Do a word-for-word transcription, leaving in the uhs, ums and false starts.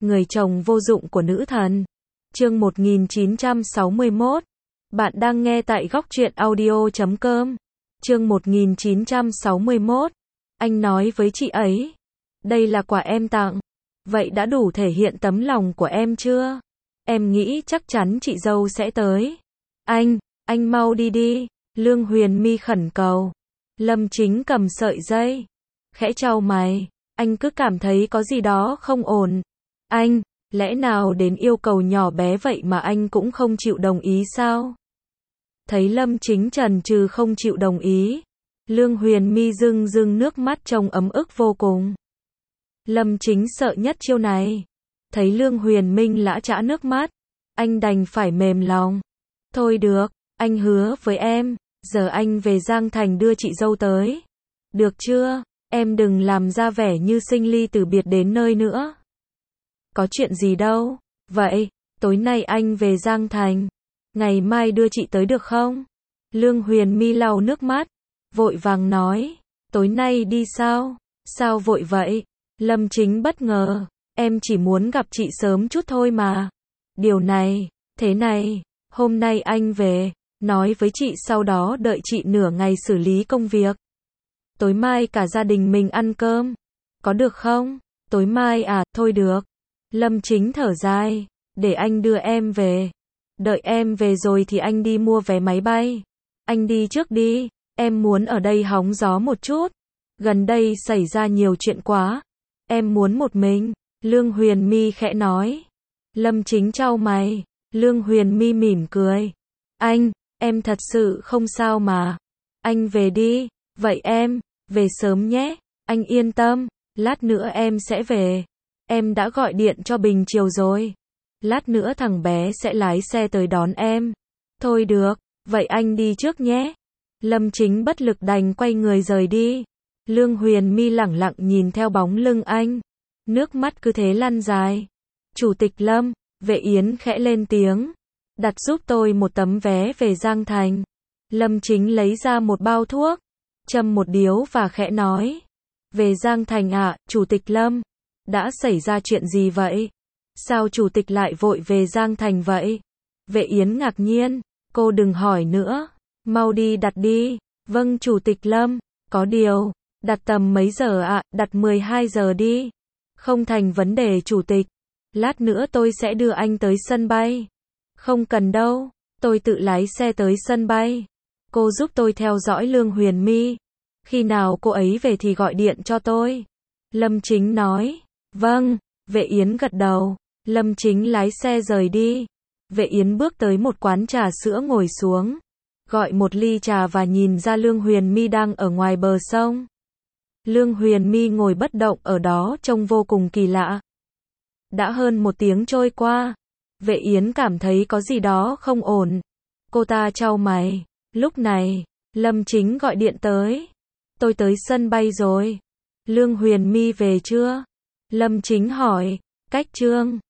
Người chồng vô dụng của nữ thần. Chương một nghìn chín trăm sáu mươi mốt. Bạn đang nghe tại góc truyện audio chấm com. Chương một nghìn chín trăm sáu mươi mốt. Anh nói với chị ấy, đây là quà em tặng. Vậy đã đủ thể hiện tấm lòng của em chưa? Em nghĩ chắc chắn chị dâu sẽ tới. Anh, anh mau đi đi. Lương Huyền My khẩn cầu. Lâm Chính cầm sợi dây, khẽ chau mày. Anh cứ cảm thấy có gì đó không ổn. Anh, lẽ nào đến yêu cầu nhỏ bé vậy mà anh cũng không chịu đồng ý sao? Thấy Lâm Chính chần chừ không chịu đồng ý, Lương Huyền My rưng rưng nước mắt trông ấm ức vô cùng. Lâm Chính sợ nhất chiêu này. Thấy Lương Huyền Minh lã chã nước mắt, anh đành phải mềm lòng. Thôi được, anh hứa với em, giờ anh về Giang Thành đưa chị dâu tới. Được chưa? Em đừng làm ra vẻ như sinh ly từ biệt đến nơi nữa. Có chuyện gì đâu. Vậy, tối nay anh về Giang Thành. Ngày mai đưa chị tới được không? Lương Huyền My lau nước mắt, vội vàng nói. Tối nay đi sao? Sao vội vậy? Lâm Chính bất ngờ. Em chỉ muốn gặp chị sớm chút thôi mà. Điều này, thế này, hôm nay anh về, nói với chị sau đó đợi chị nửa ngày xử lý công việc. Tối mai cả gia đình mình ăn cơm. Có được không? Tối mai à, thôi được. Lâm Chính thở dài. Để anh đưa em về. Đợi em về rồi thì anh đi mua vé máy bay. Anh đi trước đi. Em muốn ở đây hóng gió một chút. Gần đây xảy ra nhiều chuyện quá. Em muốn một mình. Lương Huyền My khẽ nói. Lâm Chính chau mày. Lương Huyền My mỉm cười. Anh, em thật sự không sao mà. Anh về đi. Vậy em, về sớm nhé. Anh yên tâm, lát nữa em sẽ về. Em đã gọi điện cho Bình Triều rồi. Lát nữa thằng bé sẽ lái xe tới đón em. Thôi được, vậy anh đi trước nhé. Lâm Chính bất lực đành quay người rời đi. Lương Huyền My lẳng lặng nhìn theo bóng lưng anh. Nước mắt cứ thế lăn dài. Chủ tịch Lâm, Vệ Yến khẽ lên tiếng. Đặt giúp tôi một tấm vé về Giang Thành. Lâm Chính lấy ra một bao thuốc, châm một điếu và khẽ nói. Về Giang Thành ạ, Chủ tịch Lâm. Đã xảy ra chuyện gì vậy? Sao Chủ tịch lại vội về Giang Thành vậy? Vệ Yến ngạc nhiên. Cô đừng hỏi nữa. Mau đi đặt đi. Vâng Chủ tịch Lâm. Có điều. Đặt tầm mấy giờ ạ? Đặt mười hai giờ đi. Không thành vấn đề Chủ tịch. Lát nữa tôi sẽ đưa anh tới sân bay. Không cần đâu. Tôi tự lái xe tới sân bay. Cô giúp tôi theo dõi Lương Huyền My. Khi nào cô ấy về thì gọi điện cho tôi. Lâm Chính nói. Vâng. Vệ Yến gật đầu. Lâm Chính lái xe rời đi. Vệ Yến bước tới một quán trà sữa ngồi xuống. Gọi một ly trà và nhìn ra Lương Huyền My đang ở ngoài bờ sông. Lương Huyền My ngồi bất động ở đó trông vô cùng kỳ lạ. Đã hơn một tiếng trôi qua. Vệ Yến cảm thấy có gì đó không ổn. Cô ta chau mày. Lúc này, Lâm Chính gọi điện tới. Tôi tới sân bay rồi. Lương Huyền My về chưa? Lâm Chính hỏi. Cách Trương.